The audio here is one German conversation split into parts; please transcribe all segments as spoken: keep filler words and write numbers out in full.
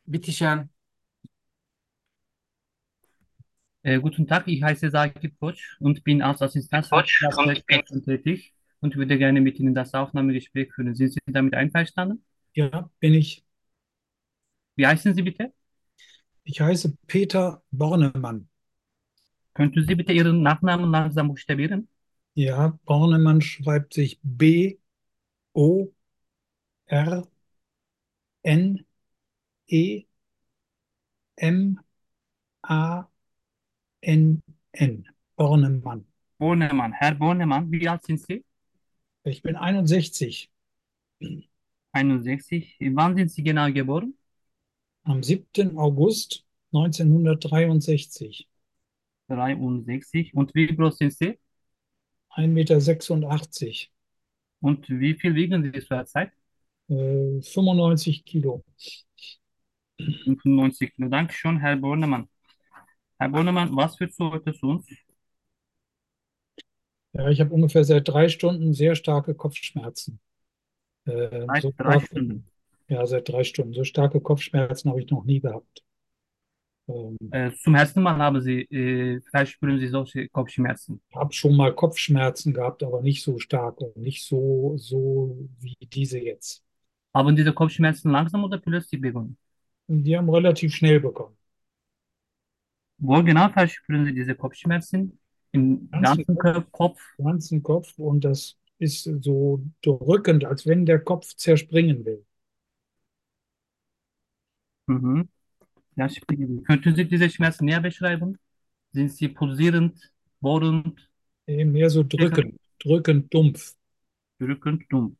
Bitteschön. Äh, guten Tag, ich heiße Sakib Koç und bin als Assistenzarzt Coach bei und bin, Deutschland tätig und würde gerne mit Ihnen das Aufnahmegespräch führen. Sind Sie damit einverstanden? Ja, bin ich. Wie heißen Sie bitte? Ich heiße Peter Bornemann. Könnten Sie bitte Ihren Nachnamen langsam buchstabieren? Ja, Bornemann schreibt sich B O R N E M A N N. Bornemann. Bornemann. Herr Bornemann, wie alt sind Sie? Ich bin einundsechzig. einundsechzig. Wann sind Sie genau geboren? Am siebten August neunzehnhundertdreiundsechzig. dreiundsechzig. Und wie groß sind Sie? ein Meter sechsundachtzig. Und wie viel wiegen Sie zurzeit? Äh, fünfundneunzig Kilo. fünfundneunzig Kilo. Dankeschön, Herr Bornemann. Herr Bornemann, was führt Sie heute zu uns? Ja, ich habe ungefähr seit drei Stunden sehr starke Kopfschmerzen. Äh, Seit so drei stark, Stunden. ja, seit drei Stunden. So starke Kopfschmerzen habe ich noch nie gehabt. Ähm, Äh, zum ersten Mal haben Sie, äh, vielleicht spüren Sie solche Kopfschmerzen. habe schon mal Kopfschmerzen gehabt, aber nicht so stark und nicht so, so wie diese jetzt. Haben diese Kopfschmerzen langsam oder plötzlich begonnen? Und die haben relativ schnell bekommen. Wo genau verspüren Sie diese Kopfschmerzen? Im Ganzen ganzen Kopf, Kö- Kopf? ganzen Kopf und das ist so drückend, als wenn der Kopf zerspringen will. Mhm. Ja, springen. Könnten Sie diese Schmerzen näher beschreiben? Sind sie pulsierend, bohrend, Äh, Mehr so stechend, drückend, drückend, dumpf. drückend, dumpf?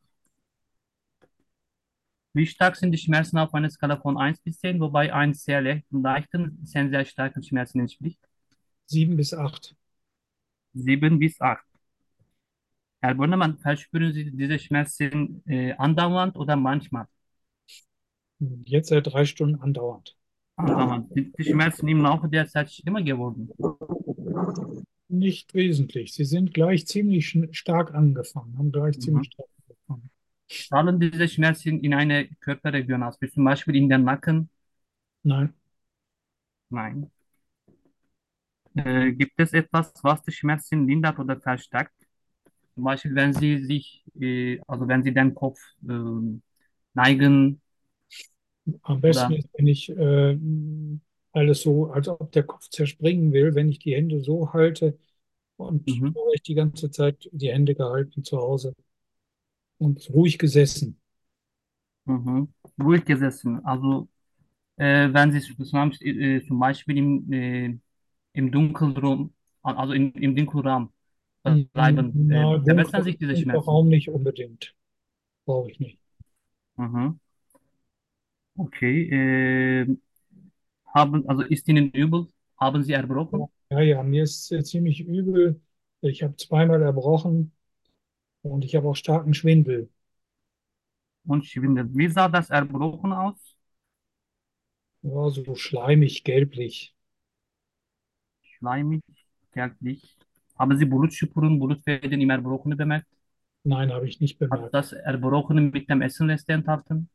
Wie stark sind die Schmerzen auf einer Skala von eins bis zehn, wobei eins sehr leicht und leichten, zehn sehr starken Schmerzen entspricht? Sieben bis acht. sieben bis acht. Herr Bornemann, verspüren Sie diese Schmerzen äh, andauernd oder manchmal? Jetzt seit drei Stunden andauernd. Andauernd. Sind die Schmerzen im Laufe der Zeit schlimmer geworden? Nicht wesentlich. Sie sind gleich ziemlich schn- stark angefangen, haben gleich Mhm. ziemlich stark angefangen. Fallen diese Schmerzen in eine Körperregion aus, wie zum Beispiel in den Nacken? Nein, Nein. Äh, gibt es etwas, was die Schmerzen lindert oder verstärkt? Zum Beispiel, wenn Sie sich, äh, also wenn Sie den Kopf ähm, neigen am besten oder ist, wenn ich äh, alles so, als ob der Kopf zerspringen will, wenn ich die Hände so halte und mhm, so habe ich die ganze Zeit die Hände gehalten zu Hause und ruhig gesessen. mhm, ruhig gesessen. Also äh, wenn Sie zum Beispiel, äh, zum Beispiel im, äh, im Dunkelraum, also im, im Dunkelraum bleiben, äh, Na, verbessern dunkel, sich diese dunkler Schmerzen. Raum nicht unbedingt. Brauche ich nicht. Mhm. Okay. Äh, haben, also ist Ihnen übel? Haben Sie erbrochen? Ja, ja, mir ist äh, ziemlich übel. Ich habe zweimal erbrochen und ich habe auch starken Schwindel. Und Schwindel. Wie sah das Erbrochen aus? Ja, so schleimig, gelblich. Schleimig, gelblich. Haben Sie Blutspuren, Blutfäden im Erbrochenen bemerkt? Nein, habe ich nicht Hat bemerkt. das Erbrochene mit dem Essen Reste enthalten?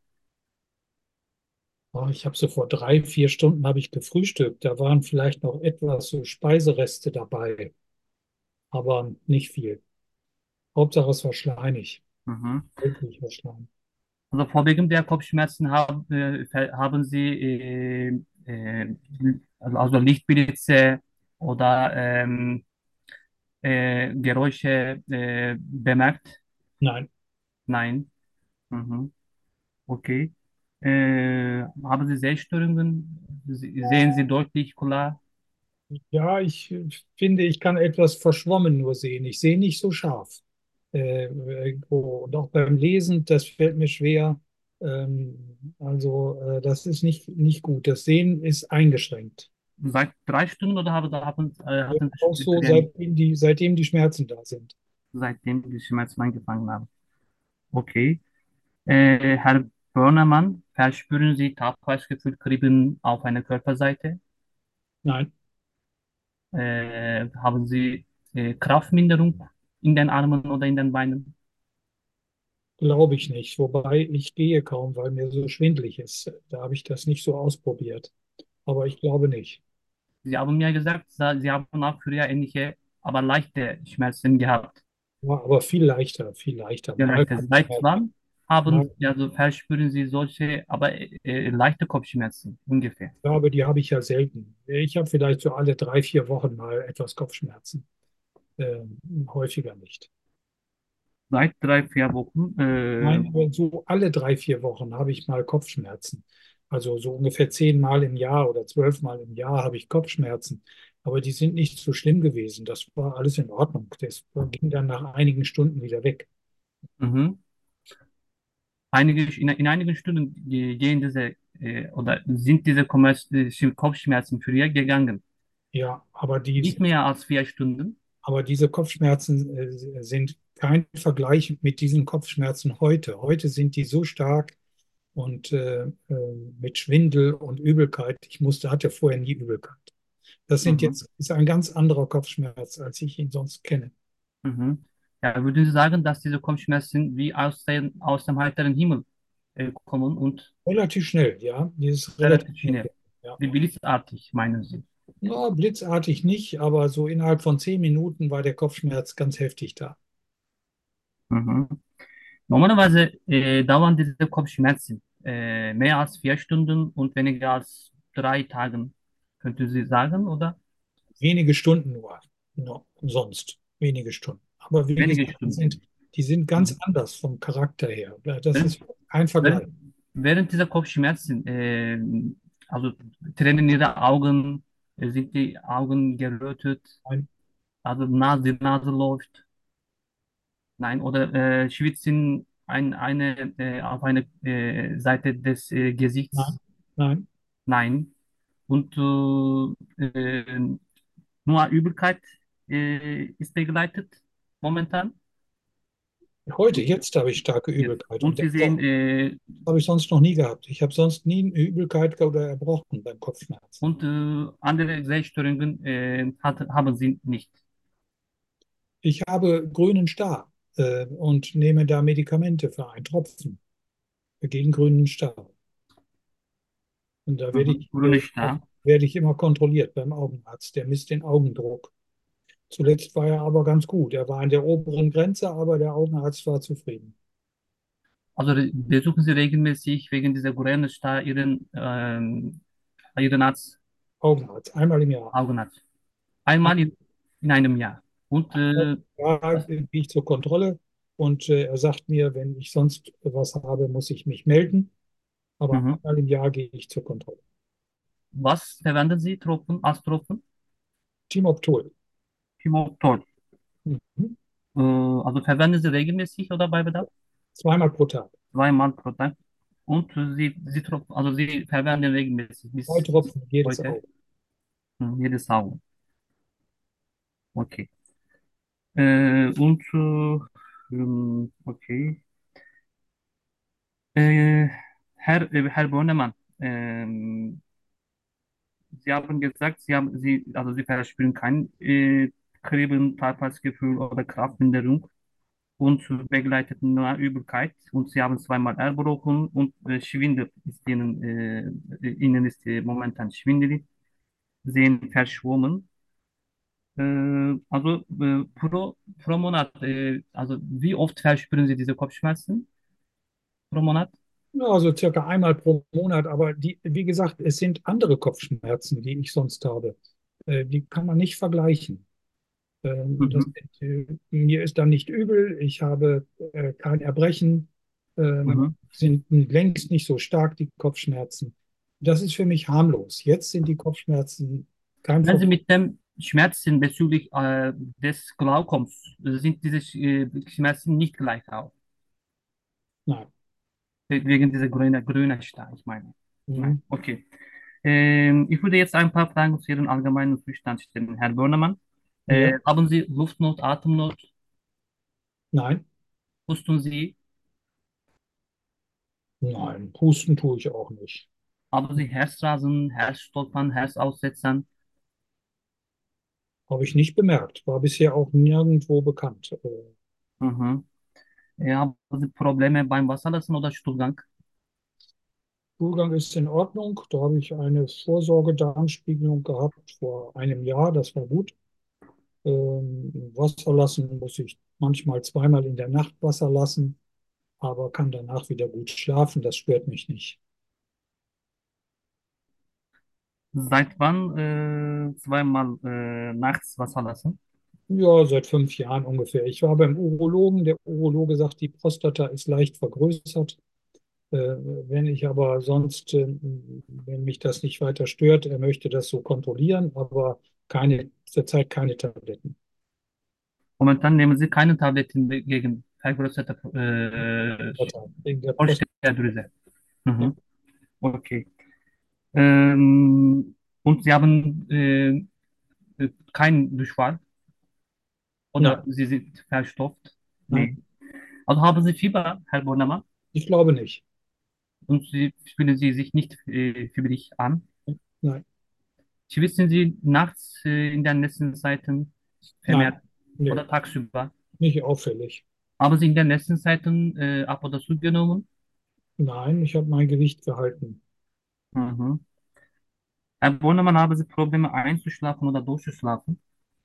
Ah, ich habe so vor drei, vier Stunden habe ich gefrühstückt. Da waren vielleicht noch etwas so Speisereste dabei, aber nicht viel. Hauptsache es war schleimig, Mhm. wirklich war Schleim. Also vorwiegend der Kopfschmerzen haben, äh, ver- haben Sie äh, äh, also also Lichtblitze oder ähm, äh, Geräusche äh, bemerkt? Nein, Nein. Mhm. Okay. Äh, haben Sie Sehstörungen? Sie- Sehen Sie deutlich klar? ja, ich äh, finde, ich kann etwas verschwommen nur sehen. Ich sehe nicht so scharf. Äh, irgendwo. Und auch beim Lesen, das fällt mir schwer. Ähm, also äh, das ist nicht, nicht gut. Das Sehen ist eingeschränkt. Seit drei Stunden oder haben, haben, äh, Ja, hatten auch Sie so, Schwierigkeiten, seitdem die, seitdem die Schmerzen da sind. seitdem die Schmerzen angefangen haben? Okay. Äh, Herr Börnermann, verspüren Sie Taubheitsgefühl, Kribbeln auf einer Körperseite? Nein, Äh, haben Sie äh, Kraftminderung in den Armen oder in den Beinen? glaube ich nicht. Wobei ich gehe kaum, weil mir so schwindelig ist. Da habe ich das nicht so ausprobiert. Aber ich glaube nicht. Sie haben mir gesagt, sa- Sie haben auch früher ähnliche, aber leichte Schmerzen gehabt. Ja, aber viel leichter, viel leichter. Ja, Mal leichte. Seit Kopfschmerzen. wann haben, Mal, ja, so verspüren Sie solche, aber äh, äh, leichte Kopfschmerzen ungefähr? ich glaube, die habe ich ja selten. Ich habe vielleicht so alle drei, vier Wochen mal etwas Kopfschmerzen. Ähm, häufiger nicht. Seit drei, vier Wochen. Äh, Nein, aber so alle drei, vier Wochen habe ich mal Kopfschmerzen. Also so ungefähr zehnmal im Jahr oder zwölfmal im Jahr habe ich Kopfschmerzen. Aber die sind nicht so schlimm gewesen. Das war alles in Ordnung. Das ging dann nach einigen Stunden wieder weg. mhm. Einige, in, in einigen Stunden äh, gehen diese äh, oder sind diese Kommerz- äh, Kopfschmerzen früher gegangen. Ja, aber die, Nicht mehr als vier Stunden. aber diese Kopfschmerzen äh, sind kein Vergleich mit diesen Kopfschmerzen heute. Heute sind die so stark und äh, äh, mit Schwindel und Übelkeit. Ich musste, hatte vorher nie Übelkeit. Das sind Mhm. jetzt, ist ein ganz anderer Kopfschmerz, als ich ihn sonst kenne. Mhm. Ja, würden Sie sagen, dass diese Kopfschmerzen wie aus dem, aus dem heiteren Himmel äh, kommen und Relativ schnell, ja. Die ist relativ relativ schnell. schnell, Ja. wie blitzartig, meinen Sie? Ja, blitzartig nicht, aber so innerhalb von zehn Minuten war der Kopfschmerz ganz heftig da. Mhm. Normalerweise äh, dauern diese Kopfschmerzen äh, mehr als vier Stunden und weniger als drei Tagen, könnten Sie sagen, oder? Wenige Stunden nur, nur sonst wenige Stunden. Aber wie Wenige gesagt, die sind, Stunden. die sind ganz Mhm. anders vom Charakter her. Das Während, ist kein Vergleich. während, während dieser Kopfschmerzen, äh, also tränen Ihre Augen, äh, sind die Augen gerötet, Ein, also Nase, die Nase läuft, nein, oder äh, schwitzen ein, eine, äh, auf eine äh, Seite des äh, nein, Gesichts, nein. nein. Und äh, äh, nur Übelkeit äh, ist begleitet momentan. Heute, jetzt habe ich starke Jetzt. Übelkeit Und und Sie sehen, Erbrochen äh, habe ich sonst noch nie gehabt. Ich habe sonst nie eine Übelkeit oder Erbrochen beim Kopfschmerz. und äh, andere Sehstörungen äh, hat, haben Sie nicht. Ich habe grünen Star äh, und nehme da Medikamente für einen Tropfen gegen grünen Star. Und da werde Mhm. ich, Grüne äh, auch, Star. werde ich immer kontrolliert beim Augenarzt. Der misst den Augendruck. Zuletzt war er aber ganz gut. Er war an der oberen Grenze, aber der Augenarzt war zufrieden. Also re- besuchen Sie regelmäßig wegen dieser grünen Star Ihren, ähm, Ihren Arzt, Augenarzt, einmal im Jahr. Augenarzt. Einmal in, in einem Jahr. Und äh, Da das, gehe ich zur Kontrolle und äh, er sagt mir, wenn ich sonst was habe, muss ich mich melden. Aber mhm. einmal im Jahr gehe ich zur Kontrolle. Was verwenden Sie Tropfen, als Tropfen? Timoptol. Timotol. Mhm. Äh, also verwenden Sie regelmäßig oder bei Bedarf? Zweimal pro Tag. Zweimal pro Tag. Und Sie, Sie, Tropfen, also Sie verwenden regelmäßig Zwei bis Tropfen jedes heute. Auge. Hm, jedes Auge. Okay. Äh, und äh, ähm, okay. Äh, Herr, äh, Herr Bornemann, ähm, Sie haben gesagt, Sie haben, Sie, also Sie verspüren kein äh, Kribbeln, Tagesgefühl oder Kraftminderung und begleitet nur Übelkeit und Sie haben zweimal erbrochen und äh, Schwindel ist Ihnen, äh, Ihnen ist äh, momentan schwindelig, sehen verschwommen. Äh, also äh, pro, pro Monat, äh, also wie oft verspüren Sie diese Kopfschmerzen pro Monat? Ja, also circa einmal pro Monat. Aber die, wie gesagt, es sind andere Kopfschmerzen, die ich sonst habe. Äh, die kann man nicht vergleichen. Ähm, das, Mhm. äh, mir ist dann nicht übel. Ich habe äh, kein Erbrechen. Ähm, Mhm. sind längst nicht so stark, die Kopfschmerzen. Das ist für mich harmlos. Jetzt sind die Kopfschmerzen kein Wenn Sie Problem. mit dem Schmerzen bezüglich äh, des Glaukoms, äh, sind diese Sch- äh, Schmerzen nicht gleich auf, Nein. we- wegen dieser grünen grünen Star, ich meine. Nein, Mhm. okay. Ähm, ich würde jetzt ein paar Fragen zu Ihrem allgemeinen Zustand stellen, Herr Börnemann. Ja. Äh, haben Sie Luftnot, Atemnot, Nein. Husten Sie? Nein. Husten tue ich auch nicht. Haben Sie Herzrasen, Herzstolpern, Herzaussetzern? Habe ich nicht bemerkt. War bisher auch nirgendwo bekannt. Äh, Mhm. Äh, haben Sie Probleme beim Wasserlassen oder Stuhlgang? Stuhlgang ist in Ordnung. Da habe ich eine Vorsorgedarmspiegelung gehabt vor einem Jahr. Das war gut. Ähm, Wasser lassen muss ich manchmal zweimal in der Nacht Wasser lassen, aber kann danach wieder gut schlafen. Das stört mich nicht. Seit wann äh, zweimal äh, nachts Wasser lassen? Ja, seit fünf Jahren ungefähr. Ich war beim Urologen. Der Urologe sagt, die Prostata ist leicht vergrößert. Äh, wenn ich aber sonst, äh, wenn mich das nicht weiter stört, er möchte das so kontrollieren, aber keine, zurzeit keine Tabletten. Momentan nehmen Sie keine Tabletten gegen vergrößerte äh, Wegen der Prostata. Schilddrüse. Ja. Mhm. Okay. Ähm, und Sie haben äh, keinen Durchfall oder Nein, Sie sind verstopft? nein, Nee. Also haben Sie Fieber, Herr Bornemann, ich glaube nicht. und Sie fühlen Sie sich nicht äh, fiebrig an? Nein, Wissen Sie nachts äh, in den letzten Zeiten nein, vermehrt nee, oder tagsüber? nicht auffällig. Haben Sie in den letzten Zeiten äh, ab oder zugenommen? Nein, ich habe mein Gewicht gehalten. Mhm. Herr Bornemann, haben Sie Probleme einzuschlafen oder durchzuschlafen?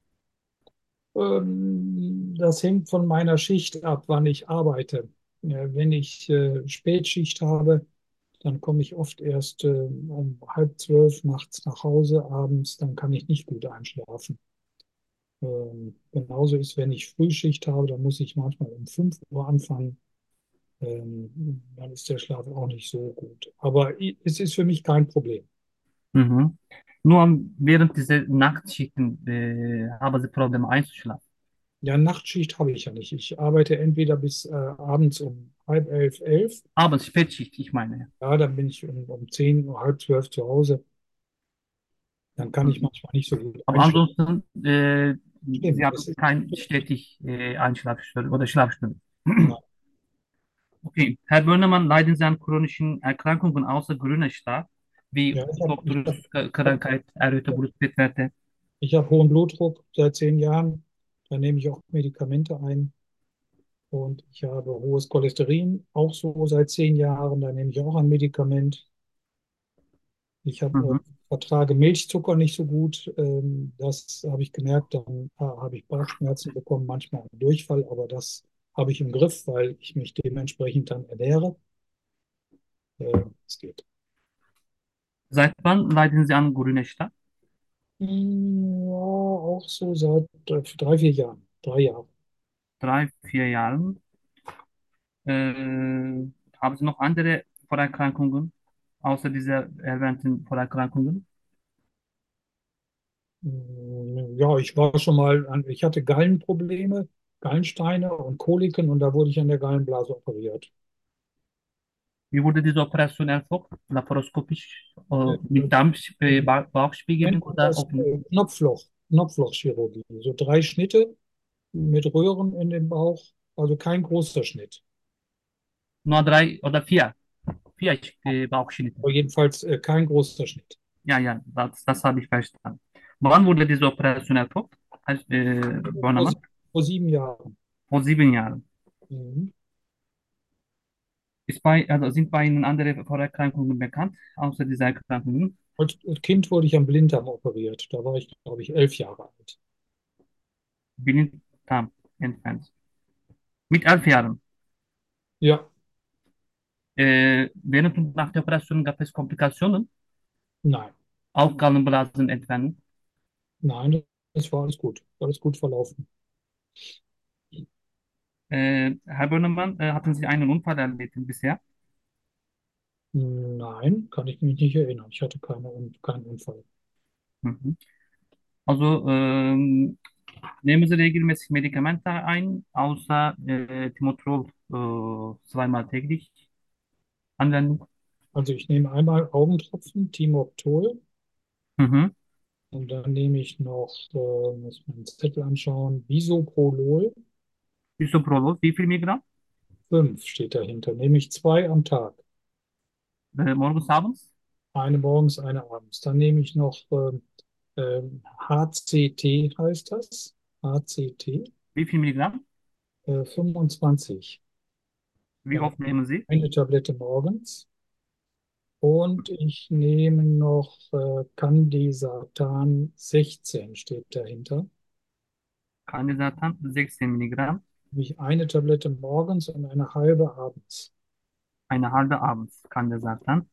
Ähm, das hängt von meiner Schicht ab, wann ich arbeite. Ja, wenn ich äh, Spätschicht habe, dann komme ich oft erst äh, um halb zwölf nachts nach Hause abends, dann kann ich nicht gut einschlafen. Ähm, genauso ist, wenn ich Frühschicht habe, dann muss ich manchmal um fünf Uhr anfangen. Ähm, dann ist der Schlaf auch nicht so gut. Aber i- es ist für mich kein Problem. Mhm. Nur am- während dieser Nachtschichten äh, haben Sie Probleme einzuschlafen. Ja, Nachtschicht habe ich ja nicht. Ich arbeite entweder bis äh, abends um halb elf, elf. Abends, Spätschicht, ich meine. Ja, dann bin ich um, um zehn Uhr, halb zwölf zu Hause. Dann kann ich Mhm. manchmal nicht so gut Aber einschlafen. ansonsten, äh, Sie Stimmt, haben das ist, kein stetig äh, Einschlafstörung oder Schlafstörung. nein. Okay, Herr Börnemann, leiden Sie an chronischen Erkrankungen außer grüner Star, wie Ja, ich habe ich hab, Blutdruckkrankheit, erhöhte Blutfettwerte? ich hab hohen Blutdruck seit zehn Jahren. Da nehme ich auch Medikamente ein. Und ich habe hohes Cholesterin, auch so seit zehn Jahren. Da nehme ich auch ein Medikament. Ich habe, äh, Mhm. vertrage Milchzucker nicht so gut. Ähm, das habe ich gemerkt. Dann äh, habe ich Bauchschmerzen bekommen, manchmal einen Durchfall. Aber das habe ich im Griff, weil ich mich dementsprechend dann ernähre. Äh, es geht. Seit wann leiden Sie an grüner Star? Hm, ja, auch so seit äh, drei, vier Jahren. Drei Jahre. Drei, vier Jahren. Äh, haben Sie noch andere Vorerkrankungen, außer dieser erwähnten Vorerkrankungen? Hm, ja, ich war schon mal an, ich hatte Gallenprobleme, Gallensteine und Koliken und da wurde ich an der Gallenblase operiert. Wie wurde diese Operation erfolgt? Laparoskopisch, äh, Äh, mit Darm, äh, ähm, Ba- Bauchspiegelung Nennt man oder das offen? äh, Knopfloch, Knopflochchirurgie. So drei Schnitte mit Röhren in den Bauch, also kein großer Schnitt. Nur drei oder vier? Vier äh, Bauchschnitte. Aber jedenfalls äh, kein großer Schnitt. Ja, ja, das, das habe ich verstanden. Wann wurde diese Operation erfolgt? Als, äh, Vor, Bornemann? sie- vor sieben Jahren. Vor sieben Jahren. Mhm. Ist bei, also sind bei Ihnen andere Vorerkrankungen bekannt, außer dieser Erkrankungen? Als Kind wurde ich am Blinddarm operiert. Da war ich, glaube ich, elf Jahre alt. Blinddarm entfernt. Mit elf Jahren. Ja, Äh, während und nach der Operation gab es Komplikationen, nein, auch Gallenblasen entfernen. nein, das war alles gut. Alles gut verlaufen. Äh, Herr Börnemann, äh, hatten Sie einen Unfall erlebt bisher? Nein, kann ich mich nicht erinnern. Ich hatte keine, Un- keinen Unfall. Mhm. Also ähm, nehmen Sie regelmäßig Medikamente ein, außer äh, Timotrol äh, zweimal täglich Anwendung? Also ich nehme einmal Augentropfen, Timoctol, Mhm. und dann nehme ich noch, äh, muss man den Zettel anschauen, Bisoprolol, Isoprolol, wie viel Milligramm? fünf steht dahinter. Nehme ich zwei am Tag. Äh, morgens, abends? Eine morgens, eine abends. Dann nehme ich noch ähm, ähm, H C T heißt das. H C T, Wie viel Milligramm? äh, fünfundzwanzig. Wie Dann oft nehmen Sie? eine Tablette morgens. Und ich nehme noch äh, Candesartan sechzehn steht dahinter. Kandisatan sechzehn Milligramm, Nämlich eine Tablette morgens und eine halbe abends. eine halbe abends Kandisatan.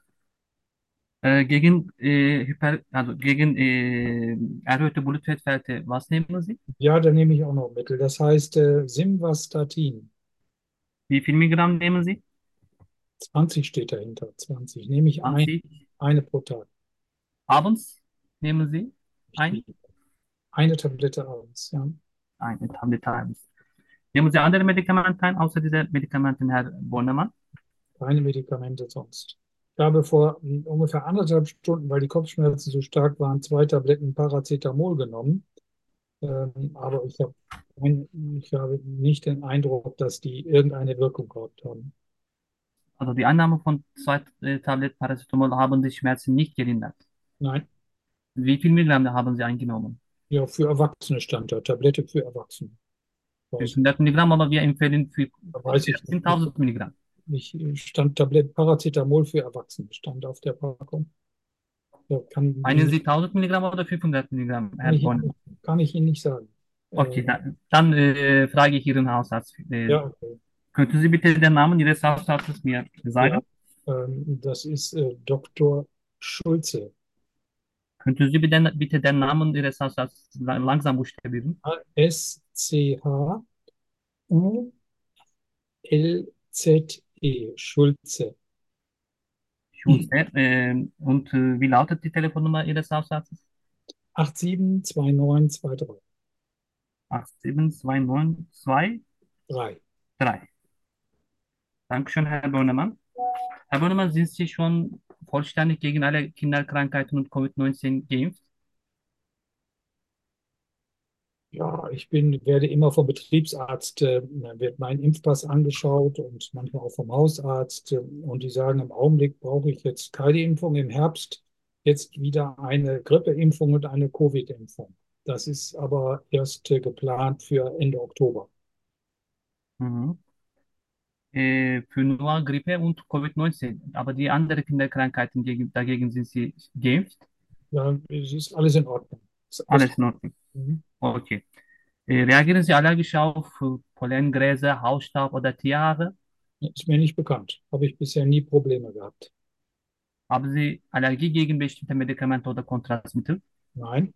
Äh, gegen äh, Hyper, also gegen äh, erhöhte Blutfettwerte, was nehmen Sie? Ja, da nehme ich auch noch Mittel. Das heißt äh, Simvastatin. Wie viel Milligramm nehmen Sie? zwanzig steht dahinter. zwanzig. Nehme ich ein, zwanzig. eine pro Tag. Abends nehmen Sie Ich ein, nehme eine Tablette abends. Ja. eine Tablette abends. Nehmen Sie andere Medikamente ein, außer diese Medikamente, Herr Bornemann? Keine Medikamente sonst. Ich habe vor hm, ungefähr anderthalb Stunden, weil die Kopfschmerzen so stark waren, zwei Tabletten Paracetamol genommen. Ähm, aber ich habe, ein, ich habe nicht den Eindruck, dass die irgendeine Wirkung gehabt haben. Also die Einnahme von zwei äh, Tabletten Paracetamol haben die Schmerzen nicht gelindert. Nein, Wie viel Milligramm haben Sie eingenommen? ja, für Erwachsene stand da. Tablette für Erwachsene. Weiß, fünfhundert Milligramm, aber wir empfehlen für weiß ich nicht. vierzehntausend Milligramm. Ich stand Tablette Paracetamol für Erwachsene, stand auf der Packung. Ja, kann, Meinen Sie tausend Milligramm oder fünfhundert Milligramm, kann Herr ich, Bornemann? kann ich Ihnen nicht sagen. Äh, Okay, dann, dann äh, frage ich Ihren Hausarzt. Äh, ja, okay. könnten Sie bitte den Namen Ihres Hausarztes mir Ja, sagen? ähm, das ist äh, Doktor Schulze. Könnten Sie bitte, bitte den Namen Ihres Hausarztes la- langsam buchstabieren? S C H U L Z E. Schulze. Schulze. Äh, und äh, wie lautet die Telefonnummer Ihres Hausarztes? acht sieben zwei neun zwei drei. acht sieben zwei neun zwei Drei. drei. Dankeschön, Herr Bornemann. Herr Bornemann, sind Sie schon vollständig gegen alle Kinderkrankheiten und Covid neunzehn geimpft? Ja, ich bin, werde immer vom Betriebsarzt, äh, wird mein Impfpass angeschaut und manchmal auch vom Hausarzt. Äh, und die sagen, im Augenblick brauche ich jetzt keine Impfung, im Herbst jetzt wieder eine Grippeimpfung und eine Covid-Impfung. Das ist aber erst äh, geplant für Ende Oktober. Mhm. Äh, für nur Grippe und Covid neunzehn. Aber die anderen Kinderkrankheiten gegen, dagegen sind Sie geimpft? Ja, es ist alles in Ordnung. Es ist alles, Alles in Ordnung. mhm. Okay. Äh, reagieren Sie allergisch auf äh, Pollengräser, Hausstaub oder Tierhaare? Ist mir nicht bekannt. Habe ich bisher nie Probleme gehabt. Haben Sie Allergie gegen bestimmte Medikamente oder Kontrastmittel? Nein,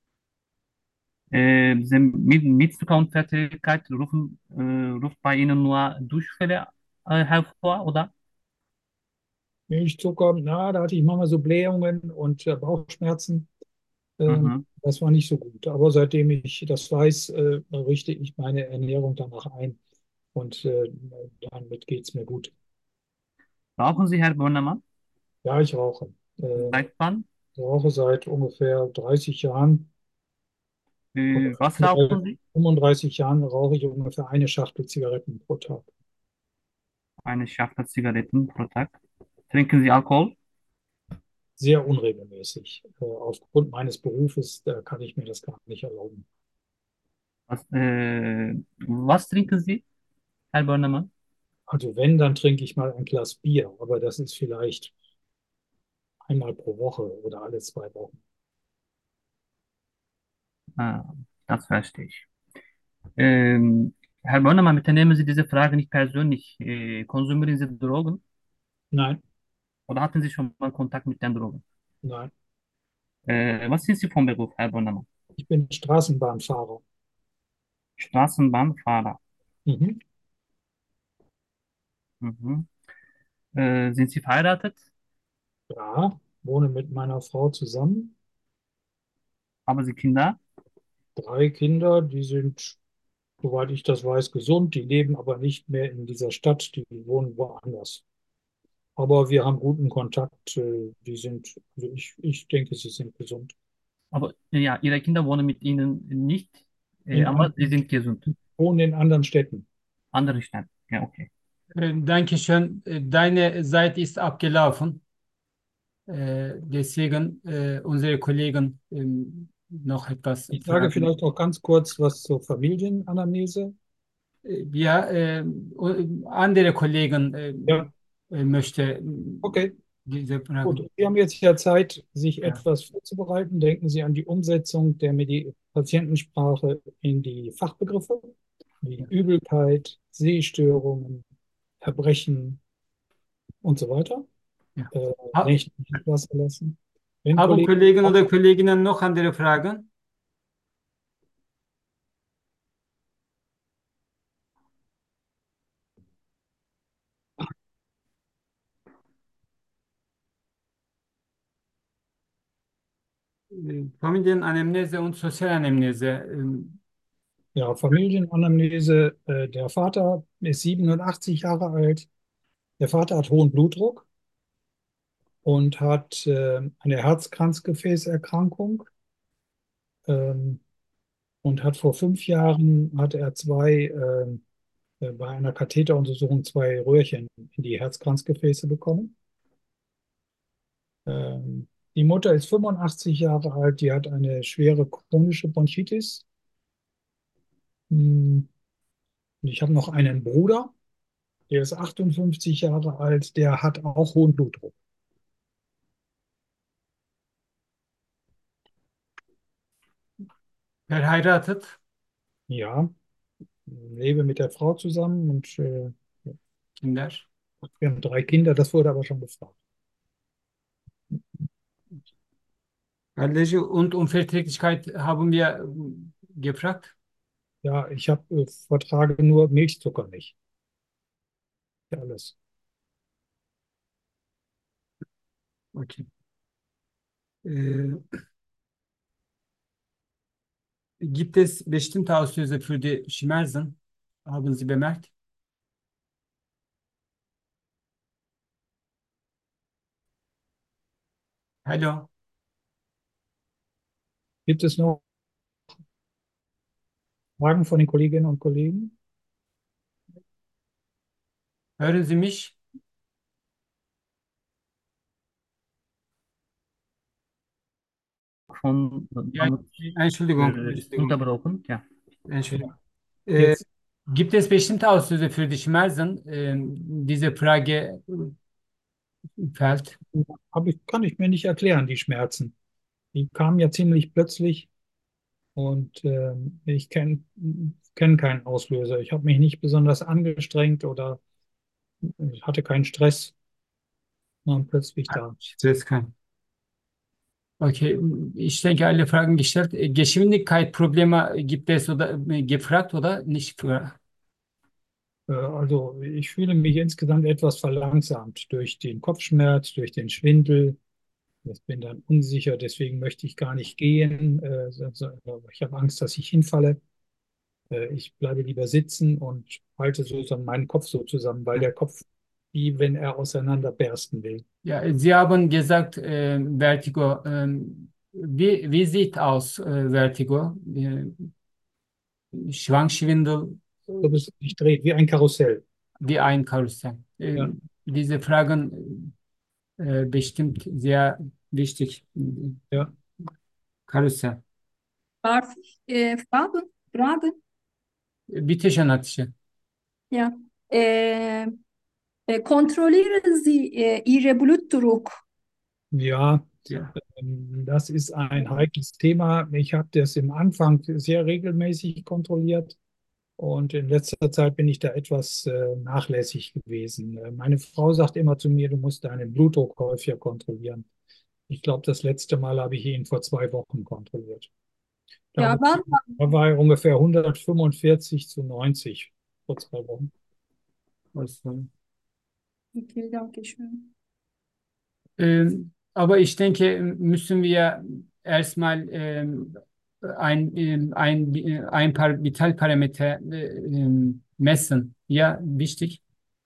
Äh, sind mit, Mitzuckerunverträglichkeit rufen, äh, ruft bei Ihnen nur Durchfälle äh, hervor, oder? Milchzucker, na, da hatte ich manchmal so Blähungen und äh, Bauchschmerzen. Ähm, Mhm. das war nicht so gut. Aber seitdem ich das weiß, äh, richte ich meine Ernährung danach ein und äh, damit geht es mir gut. Rauchen Sie, Herr Bornemann? Ja, ich rauche. Äh, Seit wann? Ich rauche seit ungefähr dreißig Jahren. Oder Äh, was rauchen fünfunddreißig Sie? fünfunddreißig Jahren rauche ich ungefähr eine Schachtel Zigaretten pro Tag. Eine Schachtel Zigaretten pro Tag. Trinken Sie Alkohol? Sehr unregelmäßig. Äh, aufgrund meines Berufes, da kann ich mir das gar nicht erlauben. Was, äh, was trinken Sie, Herr Bornemann? Also wenn, dann trinke ich mal ein Glas Bier, aber das ist vielleicht einmal pro Woche oder alle zwei Wochen. Ah, das verstehe ich. Ähm, Herr Bornemann, bitte nehmen Sie diese Frage nicht persönlich. Äh, konsumieren Sie Drogen Nein, oder hatten Sie schon mal Kontakt mit den Drogen? nein. Äh, was sind Sie vom Beruf, Herr Bornemann? Ich bin Straßenbahnfahrer. Straßenbahnfahrer. Mhm. Mhm. Äh, sind Sie verheiratet? Ja, wohne mit meiner Frau zusammen. Haben Sie Kinder? Drei Kinder, die sind, soweit ich das weiß, gesund. Die leben aber nicht mehr in dieser Stadt, die wohnen woanders. Aber wir haben guten Kontakt. äh, Die sind, also ich, ich denke, sie sind gesund. Aber ja, Ihre Kinder wohnen mit Ihnen nicht, äh, In aber sie anderen, sind gesund. wohnen in anderen Städten. Andere Stellen. Ja, okay. Äh, Dankeschön. Äh, Deine Zeit ist abgelaufen. Äh, deswegen äh, unsere Kollegen ähm, noch etwas Ich sage fragen. vielleicht auch ganz kurz was zur Familienanamnese. Äh, Ja, äh, o- andere Kollegen äh, Ja, äh, möchte okay. diese Gut, Frage. Sie haben jetzt ja Zeit, sich Ja, etwas vorzubereiten. Denken Sie an die Umsetzung der Medi Patientensprache in die Fachbegriffe, wie ja. Übelkeit, Sehstörungen, Erbrechen und so weiter. Ja. Äh, Ha, nicht nicht Wasser lassen. Wenn haben Kollegen, Kollegen oder Kolleginnen noch andere Fragen? Äh, Familienanamnese und Sozialanamnese. ähm, ja, Familienanamnese, äh, der Vater ist siebenundachtzig Jahre alt. Der Vater hat hohen Blutdruck und hat äh, eine Herzkranzgefäßerkrankung. Ähm, und hat vor fünf Jahren hatte er zwei ähm, äh, bei einer Katheteruntersuchung zwei Röhrchen in die Herzkranzgefäße bekommen. Ähm, die Mutter ist fünfundachtzig Jahre alt, die hat eine schwere chronische Bronchitis. Hm, und ich habe noch einen Bruder, der ist achtundfünfzig Jahre alt, der hat auch hohen Blutdruck. Verheiratet, Ja, lebe mit der Frau zusammen und äh, Kinder. wir haben drei Kinder, das wurde aber schon gefragt. Allergie und Unverträglichkeit haben wir äh, gefragt. Ja, ich habe äh, vertrage nur Milchzucker nicht. Ja, alles. Okay. Äh, Gibt es bestimmte Auslöser für die Schmerzen? Haben Sie bemerkt? Hallo, Gibt es noch Fragen von den Kolleginnen und Kollegen? hören Sie mich? Von Ja, Mahmut Entschuldigung, äh, ist Entschuldigung, unterbrochen. Ja. Entschuldigung. Äh, Jetzt Gibt es bestimmte Auslöser für die Schmerzen? Ähm, diese Frage fällt. hab ich, kann ich mir nicht erklären, die Schmerzen. Die kamen ja ziemlich plötzlich und ähm, ich kenne kenn keinen Auslöser. Ich habe mich nicht besonders angestrengt oder ich hatte keinen Stress, waren plötzlich da. Stress kann. Okay, ich denke, alle Fragen gestellt. Äh, Geschwindigkeitsprobleme gibt es oder äh, gefragt oder nicht? Gefragt? Äh, also ich fühle mich insgesamt etwas verlangsamt durch den Kopfschmerz, durch den Schwindel. Ich bin dann unsicher, deswegen möchte ich gar nicht gehen. Äh, so- so- ich habe Angst, dass ich hinfalle. Äh, ich bleibe lieber sitzen und halte sozusagen meinen Kopf so zusammen, weil Ja. der Kopf, wie wenn er auseinanderbersten will. Ja, Sie haben gesagt, äh, Vertigo. Ähm, wie, wie sieht aus äh, Vertigo? Äh, Schwankschwindel, So bis es sich dreht, wie ein Karussell. wie ein Karussell. Äh, Ja, diese Fragen äh, bestimmt sehr wichtig. ja. Karussell. Darf ich äh, fragen? Fragen? Bitte schön, Hatice. Ja. Äh, äh, kontrollieren Sie äh, Ihre Blutdruck? Ja, Ja. ähm, das ist ein heikles Thema. Ich habe das im Anfang sehr regelmäßig kontrolliert und in letzter Zeit bin ich da etwas äh, nachlässig gewesen. Äh, Meine Frau sagt immer zu mir, du musst deinen Blutdruck häufiger kontrollieren. Ich glaube, das letzte Mal habe ich ihn vor zwei Wochen kontrolliert. Da, Ja, war- wann? da war er ungefähr hundertfünfundvierzig zu neunzig vor zwei Wochen. Also, Okay, danke schön. ähm, aber ich denke, müssen wir erstmal ähm, ein, ähm, ein, äh, ein paar Vitalparameter äh, ähm, messen. Ja, wichtig.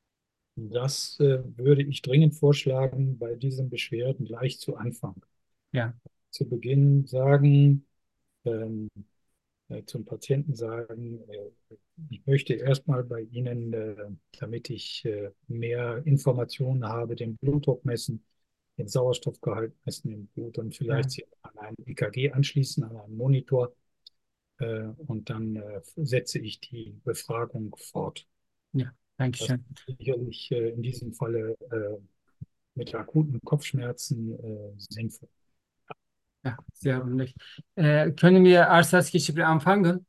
Das äh, würde ich dringend vorschlagen, bei diesen Beschwerden gleich zu Anfang. Ja, Zu Beginn sagen, ähm, äh, zum Patienten sagen, äh, ich möchte erstmal bei Ihnen, äh, damit ich äh, mehr Informationen habe, den Blutdruck messen, den Sauerstoffgehalt messen im Blut und ja, vielleicht Sie an ein E K G anschließen, an einen Monitor. äh, und dann äh, setze ich die Befragung fort. Ja, Das Dankeschön. ist sicherlich äh, in diesem Falle äh, mit akuten Kopfschmerzen äh, sinnvoll. Ja, sehr ordentlich. Äh, können wir Arsas Geçip'i anfangen?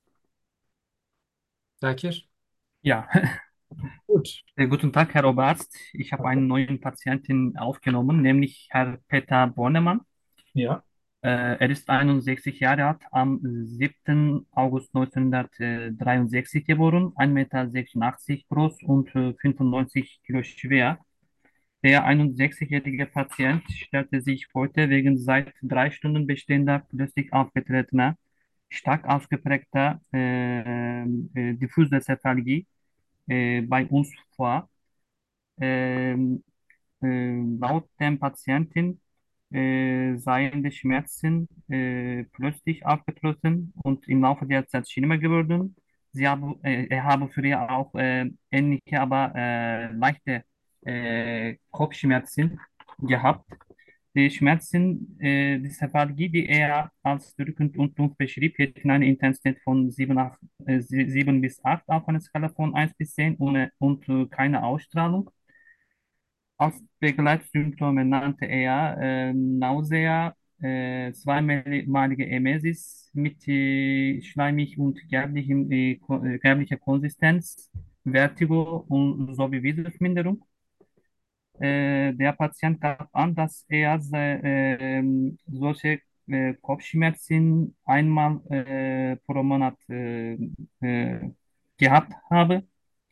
Zakir? Ja, Gut. äh, guten Tag, Herr Oberarzt. Ich habe einen neuen Patienten aufgenommen, nämlich Herr Peter Bornemann. Ja, Äh, er ist einundsechzig Jahre alt, am siebten August neunzehnhundertdreiundsechzig geboren, ein Meter sechsundachtzig groß und äh, fünfundneunzig Kilo schwer. Der einundsechzigjährige Patient stellte sich heute wegen seit drei Stunden bestehender plötzlich aufgetretener, stark ausgeprägter äh, äh, diffuse Cephalgie äh, bei uns vor. Ähm, äh, Laut dem Patienten äh, seien die Schmerzen äh, plötzlich aufgetreten und im Laufe der Zeit schlimmer geworden. Sie haben, äh, er habe früher auch äh, ähnliche, aber äh, leichte äh, Kopfschmerzen gehabt. Die Schmerzen, äh, die Cephalgie, die er als drückend und dumpf beschrieb, hätten eine Intensität von sieben, acht, äh, sieben bis acht auf einer Skala von eins bis zehn ohne, und äh, keine Ausstrahlung. Als Begleitsymptome nannte er äh, Nausea, äh, zweimalige Emesis mit äh, schleimig und gelblichem, äh, ko- äh, gelblicher Konsistenz, Vertigo und sowie Wesensminderung. Äh, der Patient gab an, dass er se, äh, ähm, solche äh, Kopfschmerzen einmal äh, pro Monat äh, äh, gehabt habe.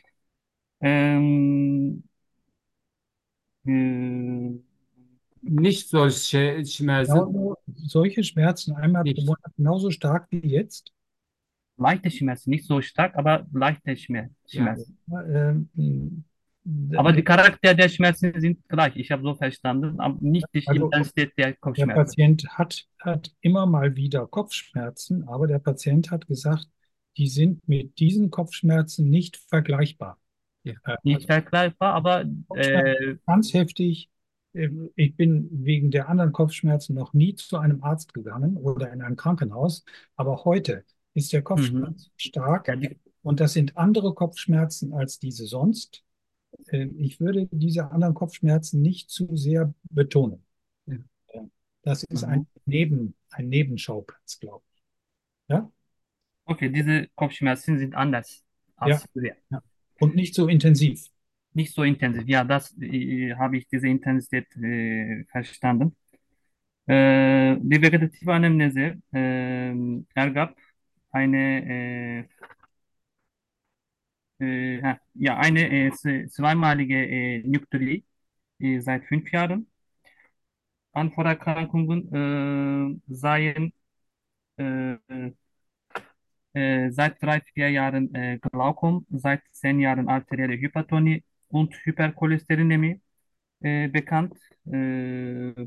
Ähm, äh, Nicht solche Schmerzen, genau solche Schmerzen einmal pro nicht. Monat genauso stark wie jetzt. Leichte Schmerzen, nicht so stark, aber leichte Schmer- Ja. Schmerzen. Ähm, Aber die der, Charakter der Schmerzen sind gleich. Ich habe so verstanden, aber nicht die also Intensität der der Kopfschmerzen. Patient hat, hat immer mal wieder Kopfschmerzen, aber der Patient hat gesagt, die sind mit diesen Kopfschmerzen nicht vergleichbar. Ja. Äh, Nicht Also vergleichbar, aber Kopfschmerzen äh, ganz heftig. Ähm, Ich bin wegen der anderen Kopfschmerzen noch nie zu einem Arzt gegangen oder in ein Krankenhaus, aber heute ist der mhm. Kopfschmerz stark Ja, die, und das sind andere Kopfschmerzen als diese sonst. Äh, Ich würde diese anderen Kopfschmerzen nicht zu sehr betonen. Ja. Ja. Das ist ein mhm. Neben, ein Nebenschauplatz, glaube ich. Ja? Okay, diese Kopfschmerzen sind anders Ja. als früher. Ja. Und nicht so intensiv. Nicht so intensiv. Ja, das äh, habe ich diese Intensität äh, verstanden. Äh, die vegetative Anamnese äh, ergab eine äh, Äh, ha, ja, eine äh, z- zweimalige äh, Nukleie äh, seit fünf Jahren. An Vorerkrankungen äh, seien äh, äh, seit drei, vier Jahren äh, Glaukom, seit zehn Jahren arterielle Hypertonie und Hypercholesterinämie äh, bekannt. Äh,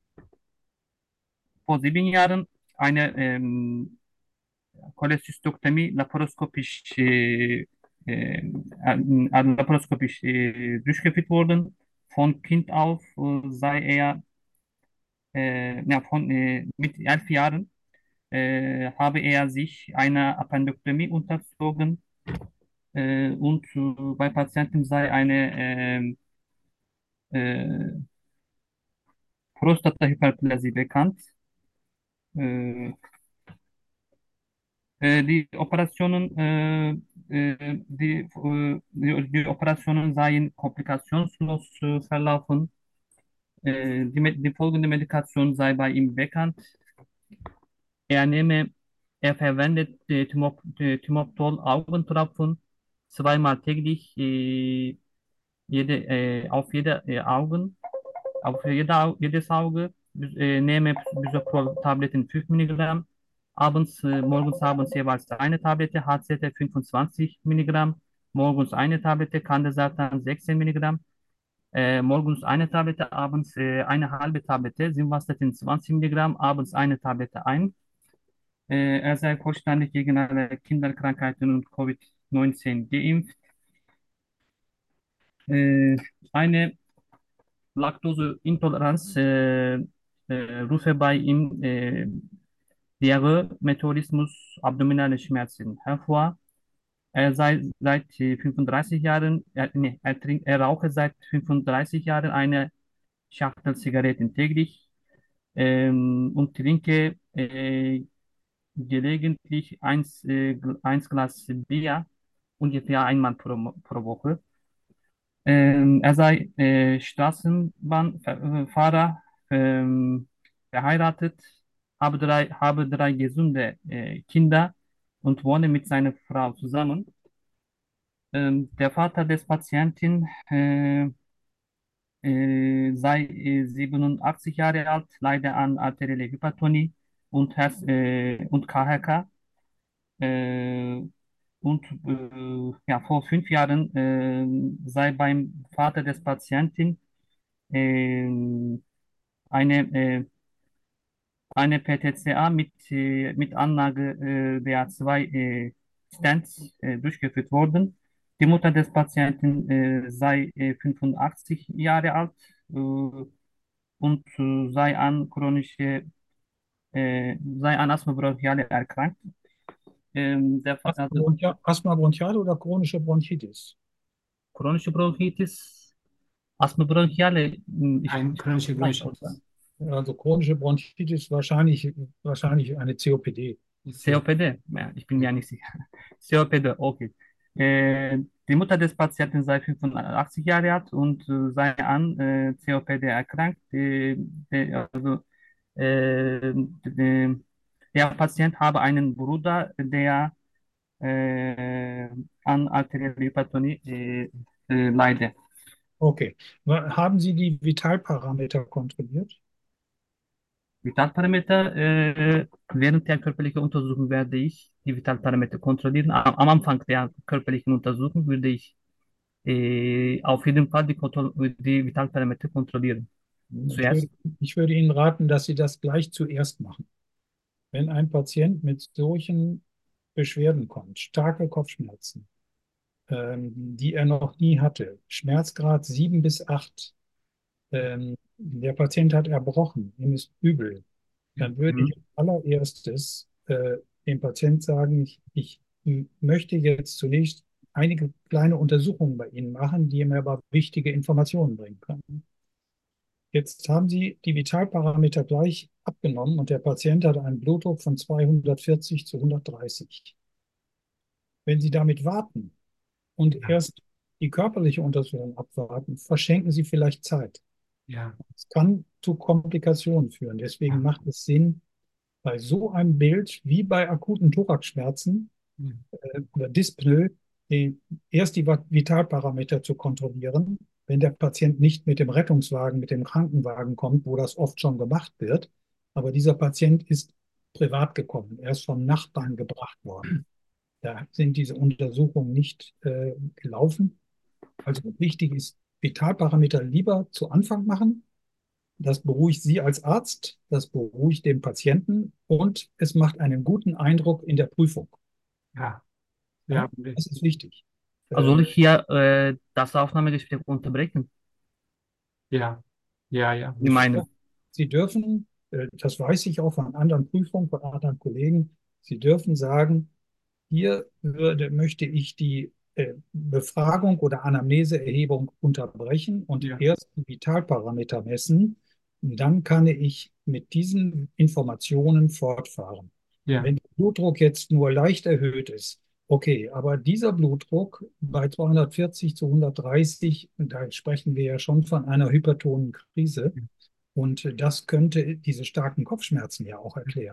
vor sieben Jahren eine ähm, Cholestystoktomie laparoskopisch, äh, äh, äh, laparoskopisch äh, durchgeführt worden. Von Kind auf äh, sei er äh, ja, von, äh, mit elf Jahren äh, habe er sich einer Appendektomie unterzogen äh, und äh, bei Patienten sei eine ähm, äh, Prostatahyperplasie bekannt. Äh, Äh, die Operationen, äh, äh, die, äh, die, die Operationen seien komplikationslos äh, verlaufen. Äh, die, Me- die folgende Medikation sei bei ihm bekannt. Er nehme, er verwendet äh, Timop, äh, Timoptol Augentropfen zweimal täglich, äh, jede, äh, auf jede äh, Augen, auf jede, Au- jedes Auge, äh, nehme Bisoprol-Tabletten fünf Milligramm, abends, äh, morgens, abends jeweils eine Tablette, H C T fünfundzwanzig Milligramm, morgens eine Tablette, Candesartan sechzehn Milligramm, äh, morgens eine Tablette, abends äh, eine halbe Tablette, Simvastatin zwanzig Milligramm, abends eine Tablette ein. Äh, er sei vollständig gegen alle Kinderkrankheiten und Covid neunzehn geimpft. Äh, eine Laktoseintoleranz äh, äh, rufe bei ihm äh, Diğeri Meteorismus abdominale Schmerzen hervor. Er sei seit äh, fünfunddreißig Jahren, er, nee, er, trink, er rauche seit fünfunddreißig Jahren eine Schachtel Zigaretten täglich ähm, und trinke äh, gelegentlich eins, äh, gl- eins Glas Bier, ungefähr einmal pro, Mo- pro Woche. Ähm, er sei äh, Straßenbahnfahrer, ähm, verheiratet, habe drei, habe drei gesunde äh, Kinder und wohne mit seiner Frau zusammen. Ähm, der Vater des Patienten äh, äh, sei äh, siebenundachtzig Jahre alt, leide an arterielle Hypertonie und, Herz, äh, und K H K. Äh, und äh, ja, vor fünf Jahren äh, sei beim Vater des Patienten äh, eine, äh, eine P T C A mit, äh, mit Anlage äh, der zwei äh, Stents äh, durchgeführt worden. Die Mutter des Patienten äh, sei äh, fünfundachtzig Jahre alt äh, und äh, sei an chronische, äh, sei an Asthma bronchiale erkrankt. Ähm, der, Fa- Asthma also bronchiale, Asthma bronchiale oder chronische Bronchitis? chronische Bronchitis, Asthma bronchiale, mh, ich Ein chronische vielleicht, oder? Bronchitis. Also chronische Bronchitis wahrscheinlich, wahrscheinlich eine C O P D. Ist C O ja. P D? Ja, ich bin ja nicht sicher. C O P D, okay. Äh, die Mutter des Patienten sei fünfundachtzig Jahre alt und äh, sei an äh, C O P D erkrankt. Die, die, also, äh, die, der Patient habe einen Bruder, der äh, an arterielle Hypertonie äh, äh, leide. Okay. Wa- Haben Sie die Vitalparameter kontrolliert? Vitalparameter, äh, während der körperlichen Untersuchung werde ich die Vitalparameter kontrollieren. Am, am Anfang der körperlichen Untersuchung würde ich äh, auf jeden Fall die, Kontroll die Vitalparameter kontrollieren. Ich würde, Zuerst. ich würde Ihnen raten, dass Sie das gleich zuerst machen. Wenn ein Patient mit solchen Beschwerden kommt, starke Kopfschmerzen, ähm, die er noch nie hatte, Schmerzgrad sieben bis acht, ähm, der Patient hat erbrochen, ihm ist übel, dann würde Mhm. ich als allererstes äh, dem Patient sagen, ich, ich m- möchte jetzt zunächst einige kleine Untersuchungen bei Ihnen machen, die mir aber wichtige Informationen bringen können. Jetzt haben Sie die Vitalparameter gleich abgenommen und der Patient hat einen Blutdruck von zweihundertvierzig zu hundertdreißig. Wenn Sie damit warten und Ja, erst die körperliche Untersuchung abwarten, verschenken Sie vielleicht Zeit. ja, Es kann zu Komplikationen führen. Deswegen ja. macht es Sinn, bei so einem Bild wie bei akuten Thoraxschmerzen Mhm. äh, oder Dyspnoe die, erst die Vitalparameter zu kontrollieren, wenn der Patient nicht mit dem Rettungswagen, mit dem Krankenwagen kommt, wo das oft schon gemacht wird. Aber dieser Patient ist privat gekommen. Er ist vom Nachbarn gebracht worden. Da sind diese Untersuchungen nicht äh, gelaufen. Also wichtig ist, Vitalparameter lieber zu Anfang machen. Das beruhigt Sie als Arzt, das beruhigt den Patienten und es macht einen guten Eindruck in der Prüfung. Ja, Ja, ja, das ist wichtig. Also soll Ähm, ich hier äh, das Aufnahmegespräch unterbrechen? ja, ja, ja. Sie meinen. Sie dürfen, äh, das weiß ich auch von anderen Prüfungen, von anderen Kollegen, Sie dürfen sagen, hier würde, möchte ich die äh, Befragung oder Anamneseerhebung unterbrechen und Ja, erst die Vitalparameter messen. Dann kann ich mit diesen Informationen fortfahren. ja, Wenn der Blutdruck jetzt nur leicht erhöht ist, okay, aber dieser Blutdruck bei zweihundertvierzig zu hundertdreißig, da sprechen wir ja schon von einer hypertonen Krise. Und das könnte diese starken Kopfschmerzen ja auch erklären,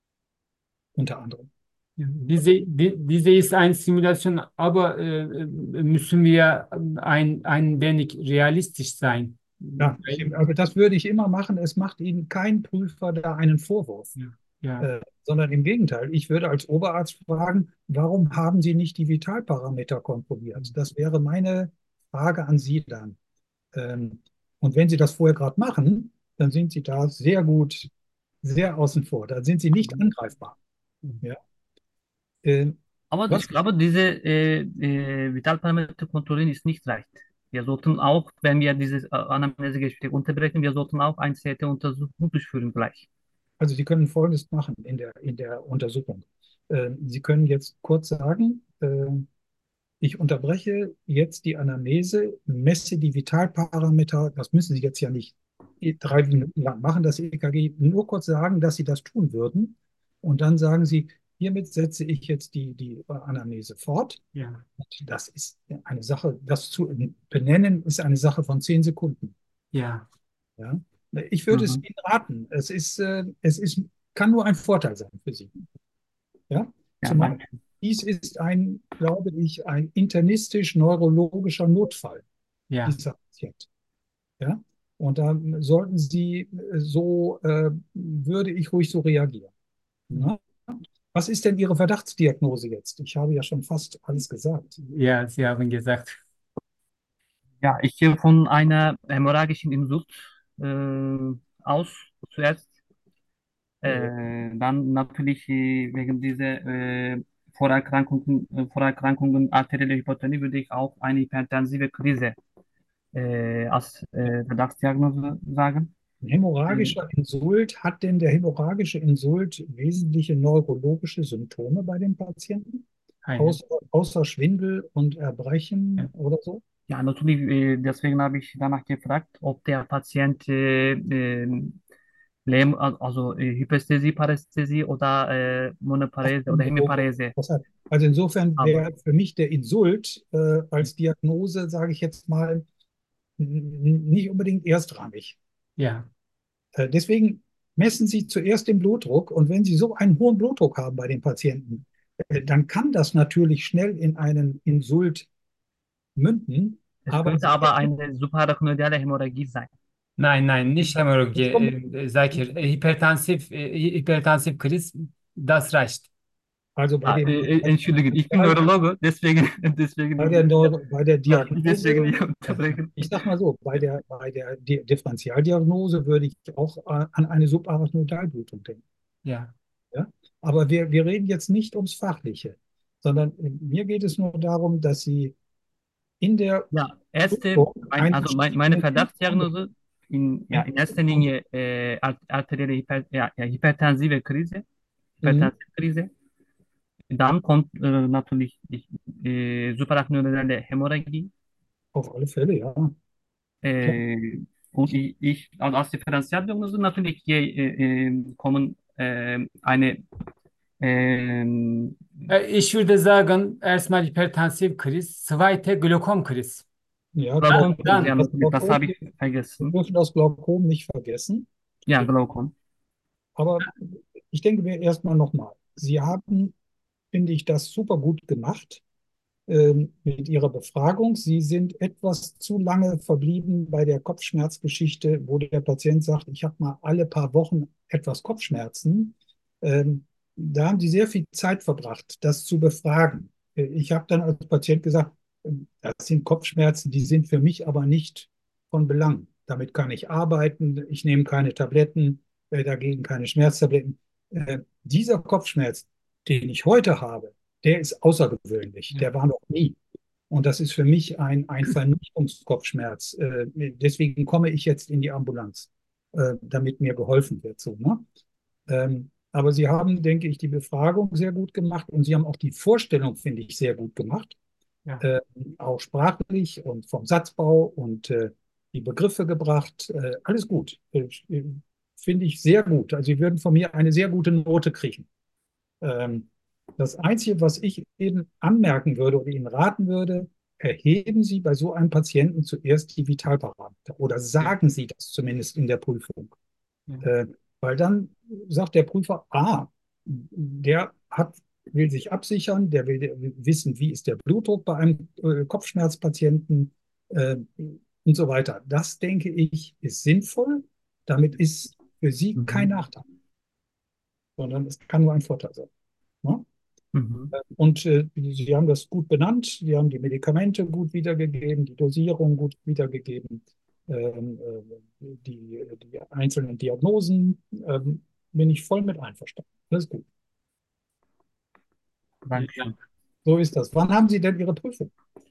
unter anderem. ja. Diese, die, diese ist eine Simulation, aber äh, äh, müssen wir ein, ein wenig realistisch sein. Ja, Weil, aber das würde ich immer machen. Es macht Ihnen kein Prüfer da einen Vorwurf, ja, ja, äh, sondern im Gegenteil. Ich würde als Oberarzt fragen, warum haben Sie nicht die Vitalparameter kontrolliert? Das wäre meine Frage an Sie dann. Ähm, und wenn Sie das vorher gerade machen, dann sind Sie da sehr gut, sehr außen vor. Da sind Sie nicht angreifbar. Ja. Äh, Aber ich was glaube, diese äh, äh, Vitalparameter kontrollieren ist nicht leicht. Wir sollten auch, wenn wir dieses äh, Anamnesegespräch unterbrechen, wir sollten auch ein C T-Untersuchung durchführen gleich. Also Sie können Folgendes machen in der, in der Untersuchung. Äh, Sie können jetzt kurz sagen, äh, ich unterbreche jetzt die Anamnese, messe die Vitalparameter. Das müssen Sie jetzt ja nicht drei Minuten lang machen, das E K G. Nur kurz sagen, dass Sie das tun würden. Und dann sagen Sie, hiermit setze ich jetzt die, die Anamnese fort. Ja, Und das ist eine Sache, das zu benennen, ist eine Sache von zehn Sekunden. ja, Ja? Ich würde es Mhm. Ihnen raten. Es ist, äh, es ist, kann nur ein Vorteil sein für Sie. Ja? Ja, Zumal danke. dies ist ein, glaube ich, ein internistisch-neurologischer Notfall, ja. dieser Patient. Ja? Und da sollten Sie äh, so, äh, würde ich ruhig so reagieren. Na? Was ist denn Ihre Verdachtsdiagnose jetzt? Ich habe ja schon fast alles gesagt. Ja, Sie haben gesagt. Ja, ich gehe von einer hämorrhagischen Insult äh, aus zuerst. Ja. Äh, dann natürlich äh, wegen dieser äh, Vorerkrankungen, äh, Vorerkrankungen arterielle Hypertonie würde ich auch eine hypertensive Krise äh, als äh, Verdachtsdiagnose sagen. Ein Äh, hämorrhagischer Insult, hat denn der hämorrhagische Insult wesentliche neurologische Symptome bei den Patienten? Eine. Außer, außer Schwindel und Ja, Erbrechen oder so? ja, natürlich, äh, deswegen habe ich danach gefragt, ob der Patient äh, äh, Lähm, also äh, Hypästhesie, Parästhesie oder äh, Das Monoparese oder haben wir so. Hemiparese Das hat, also insofern haben. wäre für mich der Insult äh, als Diagnose, sage ich jetzt mal, n- nicht unbedingt erstrangig. ja, Äh, deswegen messen Sie zuerst den Blutdruck und wenn Sie so einen hohen Blutdruck haben bei den Patienten, äh, dann kann das natürlich schnell in einen Insult münden, Es aber könnte aber eine suprarachnoidale Hämorrhagie sein. nein, nein, nicht Hämorrhagie. jetzt kommt, Äh, Zakir, äh, hypertensiv, äh, hypertensiv Kriz, das reicht. also bei Ah, dem, äh, äh, bei Entschuldigung, ich bin Neurologe, deswegen, bei der, deswegen, ja, Neuro, bei der darf ich deswegen Diagnose, nicht ja, unterbrechen. ich sag mal so, bei der, bei der Di- Differentialdiagnose würde ich auch äh, an eine Subarachnoidalblutung denken. Ja, Ja? Aber wir, wir reden jetzt nicht ums Fachliche, sondern äh, mir geht es nur darum, dass Sie in der Ja, erste, Prüfung mein, einen also mein, meine entsprechenden Typ Verdachtsdiagnose in, ja, ein- in erster Linie äh, ar- arterielle Hyper, ja, ja, hypertensive Krise, Mhm. hypertensive Krise. Dann kommt äh, natürlich die äh, suprarachnoidale Hämorrhagie. Auf alle Fälle, ja. Klar. Äh, und ich, ich also als Differentialdiagnose natürlich je, äh, äh, kommen äh, eine ähm, Äh, ich würde sagen, erstmal hypertensiv Kriz, zweite Glaukomkriz. Ja, Glaukomkrise, Glaukom. ja, Das natürlich, das Glaukom, habe ich wir vergessen. dürfen das Glaukom nicht vergessen. Ja, Glaukom. Aber ich denke mir erstmal nochmal, Sie haben, finde ich, das super gut gemacht ähm, mit Ihrer Befragung. Sie sind etwas zu lange verblieben bei der Kopfschmerzgeschichte, wo der Patient sagt, ich habe mal alle paar Wochen etwas Kopfschmerzen. Ähm, Da haben Sie sehr viel Zeit verbracht, das zu befragen. Äh, Ich habe dann als Patient gesagt, ähm, das sind Kopfschmerzen, die sind für mich aber nicht von Belang. Damit kann ich arbeiten, ich nehme keine Tabletten, äh, dagegen keine Schmerztabletten. Äh, Dieser Kopfschmerz, den ich heute habe, der ist außergewöhnlich. Ja. Der war noch nie. Und das ist für mich ein, ein Vernichtungskopfschmerz. Äh, deswegen komme ich jetzt in die Ambulanz, äh, damit mir geholfen wird. So, ne? Ähm, aber Sie haben, denke ich, die Befragung sehr gut gemacht und Sie haben auch die Vorstellung, finde ich, sehr gut gemacht. Ja. Äh, auch sprachlich und vom Satzbau und äh, die Begriffe gebracht. Äh, alles gut. Äh, finde ich sehr gut. Also Sie würden von mir eine sehr gute Note kriegen. Ähm, Das Einzige, was ich eben anmerken würde oder Ihnen raten würde, erheben Sie bei so einem Patienten zuerst die Vitalparameter oder Ja. sagen Sie das zumindest in der Prüfung. Ja. Äh, Weil dann sagt der Prüfer, ah, der hat, will sich absichern, der will wissen, wie ist der Blutdruck bei einem äh, Kopfschmerzpatienten äh, und so weiter. Das, denke ich, ist sinnvoll. Damit ist für Sie kein Mhm. Nachteil, sondern es kann nur ein Vorteil sein. Ne? Mhm. Und äh, Sie haben das gut benannt, Sie haben die Medikamente gut wiedergegeben, die Dosierung gut wiedergegeben, ähm, äh, die, die einzelnen Diagnosen, ähm, bin ich voll mit einverstanden. Das ist gut. Ja. Dankeschön. So ist das. Wann haben Sie denn Ihre Prüfung?